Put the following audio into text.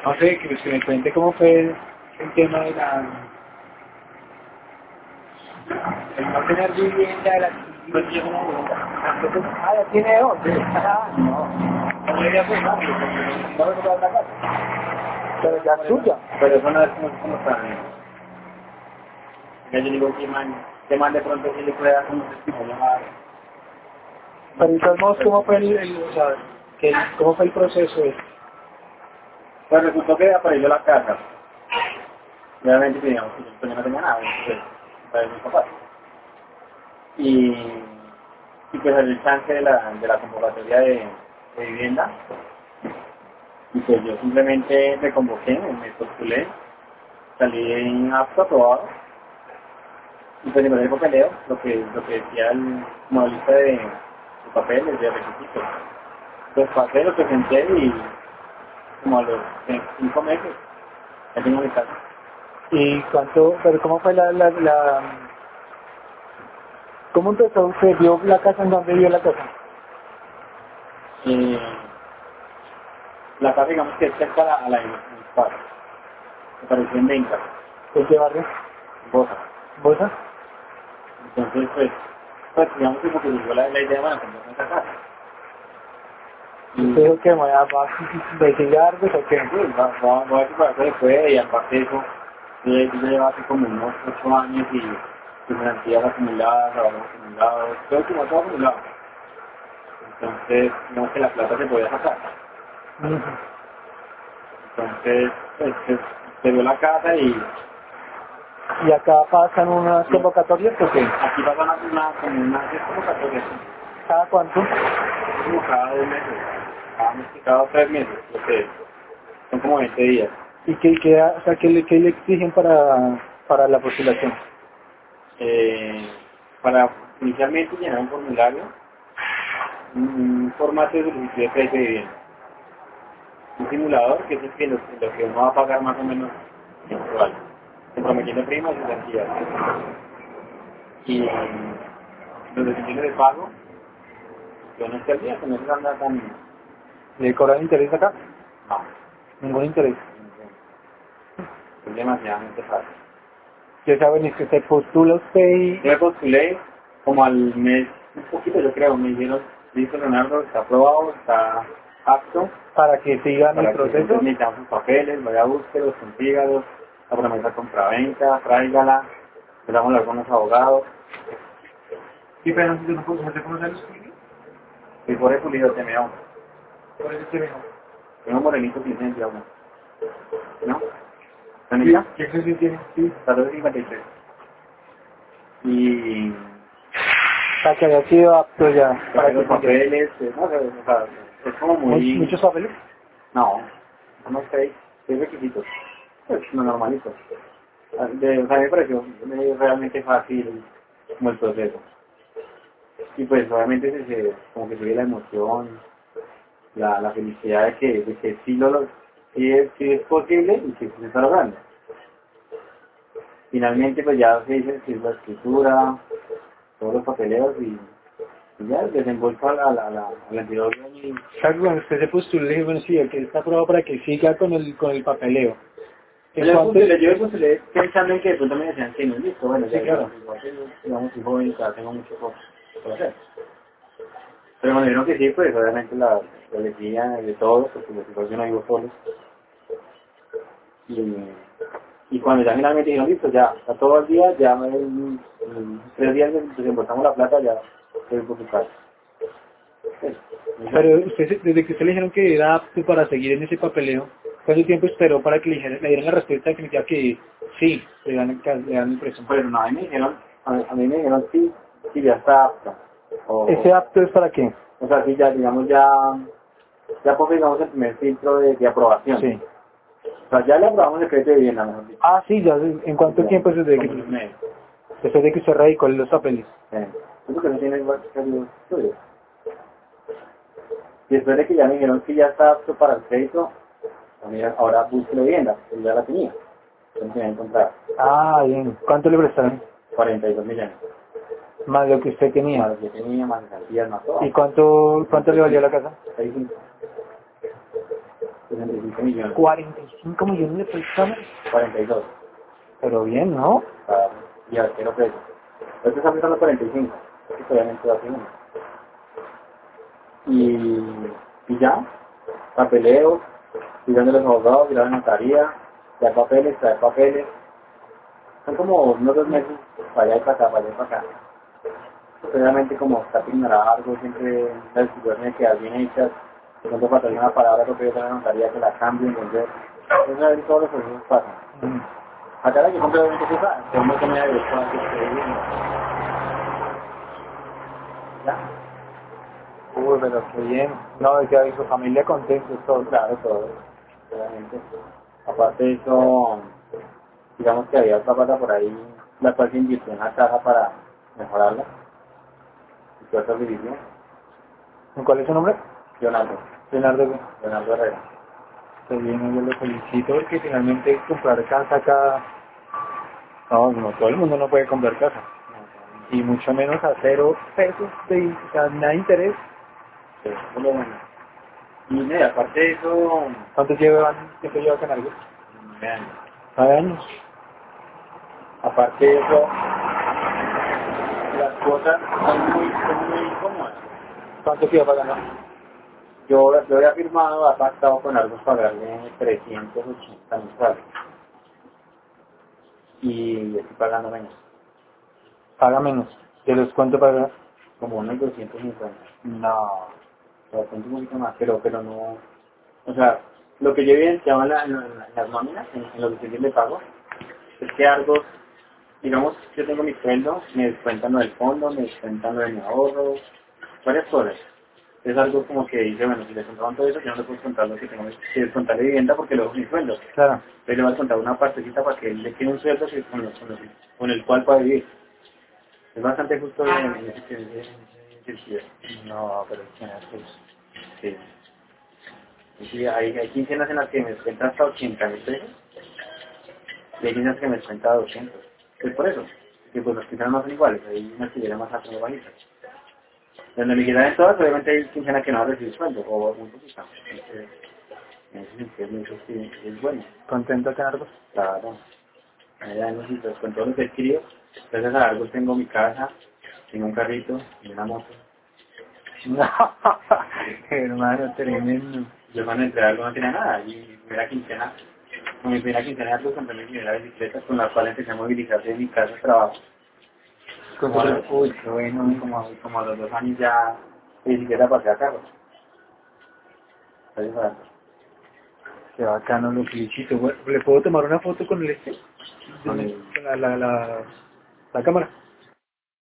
No sé, que me cuente cómo fue el tema de el no tener vivienda, de la Pues yo tengo vivienda. entonces, ya tiene dos. Sí. No. No me iría pues, no, no me toca la casa. Pero ya es tuya. Pero eso no es como tan... Ya yo digo que man de pronto sí le puede dar como un llamar. Pero de todos modos, ¿cómo fue o sea, cómo fue el proceso? Pues resultó que apareció la casa. Realmente teníamos que yo no tenía nada, pues, para mis papás. Y pues el chance de la convocatoria de vivienda. Y pues yo simplemente me convoqué, me postulé, salí en apto aprobado. Y pues en el papeleo, lo que decía la lista de papeles, de requisitos. Pues pasé, lo presenté y como a los 5 meses ya tengo mi casa. ¿Y cuánto, pero cómo fue cómo empezó usted? ¿Vio la casa en dónde vio la casa? Eh, la casa digamos que es cerca a la de mis padres. Me pareció en venta, ¿De qué barrio? en Bosa. ¿Bosa? Entonces pues digamos que porque llegó la idea de bueno, comprar esa casa. ¿Usted dijo que me va a investigar o qué? Sí, va a ver si para eso se puede y aparte de eso, yo llevo hace como unos 8 años y financias acumuladas, ahorros acumulados, todo acumulado. Entonces, digamos que la plata se podía sacar. Ujú. Entonces, pues, se dio la casa y ¿Y acá pasan unas convocatorias o qué? aquí pasa como una 10 convocatorias, ¿Cada cuánto? como cada 2 meses, cada 3 meses, porque son como 20 días. ¿Y o sea, qué le exigen para la postulación? Para inicialmente llenar un formulario, un formato de solicitud de crédito de vivienda, un simulador que es el que lo que uno va a pagar más o menos mensual, comprometiendo primas y cantidades. Y los decisiones de pago, yo no estoy al día, que no se anda tan... ¿Le cobran interés acá? No, Ningún interés. es demasiadamente fácil. Ya saben, es que se postula usted y Yo me postulé como al mes, un poquito yo creo, me dijeron, listo Leonardo, está aprobado, está apto, para que sigan el para que proceso. entonces necesitamos sus papeles, vaya a búsquelos, consígalos, la promesa compraventa, tráigala, le damos a algunos abogados, Sí, pero no sé cómo se los pide. y por eso Pulido te me da Por eso es que me tengo morenito sin licencia aún, ¿no? Sí, ¿Anita? ¿qué se tiene? Sí. 1453. Y Para que haya sido apto ya, para trae que los siga. papeles, no sé, o sea, es como muy, ¿Muchos papeles? no, no sé, 6 requisitos, pues lo normalito. O sea, me pareció realmente fácil como el proceso. Y pues obviamente como que sigue la emoción, la felicidad de que sí es posible y que sí se está logrando. Finalmente pues ya se dice que es la escritura, todos los papeleos y ya desembolso a la entidad y Claro, cuando usted se postula, le dije, bueno, sí, el que está aprobado para que siga con el papeleo. ¿En cuánto? yo postulé pensando en que de pronto me decían que no es listo, bueno, Sí, ya claro. igual que yo, digamos, soy joven y todavía tengo mucho por hacer. Pero bueno, dijeron que sí, pues obviamente la alegría de todos, porque los yo no vivo solos. Y cuando ya finalmente dijeron, listo, ya, está todo el día, ya en 3 días desembolsamos la plata, ya estoy por su casa. Pues, Pero usted, desde que usted le dijeron que era apto para seguir en ese papeleo, ¿cuánto tiempo esperó para que le dieran la respuesta definitiva que sí, le dan el préstamo? pues no, a mí me dijeron sí, sí, ya está apta. ¿Ese apto es para qué? O sea, sí, ya, digamos, ya pues digamos el primer filtro de aprobación. Sí. O sea, ya le aprobamos el crédito de vivienda, mejor dicho. Ah, sí, ya, ¿en cuánto tiempo es Como un mes. desde que usted radicó los papeles? Yo creo que no tiene varios estudios. Y después de que ya me dijeron que ya está apto para el crédito, mira, ahora busque la vivienda, que ya la tenía. Entonces tenía que comprar Ah, bien. ¿Cuánto le prestaron? 42 millones. Más lo que usted Más tenía. lo que tenía, más garantías, más todo. ¿Y cuánto le valió la casa? 6,5. 65 millones. 45 millones de pesos cada mes. 42. Pero bien, ¿no? Y arquero preso. Este está aplicando 45. Porque obviamente va a ser uno. Y ya, papeleo, tirando los abogados, tirar la notaría, traer papeles. Son como unos 2 meses para allá y para acá, para allá y para acá. Obviamente como está ignorado algo, siempre las situaciones que bien hechas, de pronto falta una palabra que pido a la notaría que la cambien, entonces, eso es todos los procesos pasan. Acá la que completamente se sabe, que uno tenía derecho a que esté viviendo. ¿Ya? Uy, pero qué bien. No, es que su familia contenta, todo. Claro, todo, obviamente. Aparte de eso, digamos que había otra plata por ahí, la cual se invirtió en la caja para mejorarla, y todas esas divisiones. ¿Cuál es su nombre? Leonardo, Leonardo. Leonardo Herrera. Qué bien, yo lo felicito porque finalmente comprar casa acá, no todo el mundo no puede comprar casa. Y mucho menos a 0 pesos o sea, nada de interés. Sí, eso es lo bueno. Y mira, aparte de eso, Tiempo lleva Canarias? vean, 9 años. aparte de eso, las cosas son muy incómodas. ¿Cuánto queda pagando? Yo había firmado, ha pactado con Argos pagarle 380 mensuales y estoy pagando menos, Paga menos. ¿De los cuánto paga? como unos 250. No. Bastante un poquito más, pero no, o sea, lo que yo evidenciaba en las nóminas, en los diseños de pago, es que Argos, digamos, yo tengo mi sueldo, me descuentan lo del fondo, me descuentan lo de mi ahorro, varias cosas. Es algo como que dice, bueno, si le contaban todo eso, yo no le puedo contar lo que tengo que descontar de vivienda porque luego es mi sueldo. Claro. Entonces le voy a contar una partecita para que él le quede un sueldo con el cual pueda vivir. Es bastante justo en ese sentido. No, pero ¿quién hace eso? Sí. Y sí, hay quincenas en las que me descuenta hasta 80.000 pesos y hay quincenas que me descuenta 200. Es por eso, que pues las quincenas no son iguales, hay unas que llegan más altas o bajitas. Donde me quitan en todas, obviamente hay quincenas que no van a recibir sueldo, o muy poquita. Entonces, en ese sentido, eso sí es bueno. ¿Contento con algo? Claro. Allá en los sitios, con todo lo que he adquirido, gracias a algo tengo mi casa, tengo un carrito y una moto. No, hermano, tremendo. Yo cuando entré a algo no tenía nada, y mi primera quincena, con mi primera quincena algo compré mi primera bicicleta con la cual empecé a movilizarse de mi casa al trabajo. Uy, qué bueno. Como a los 2 años ya de bicicleta pasé a carro. Gracias a algo. Qué bacano, lo felicito. Bueno, ¿le puedo tomar una foto con el este? Con el, Con la cámara.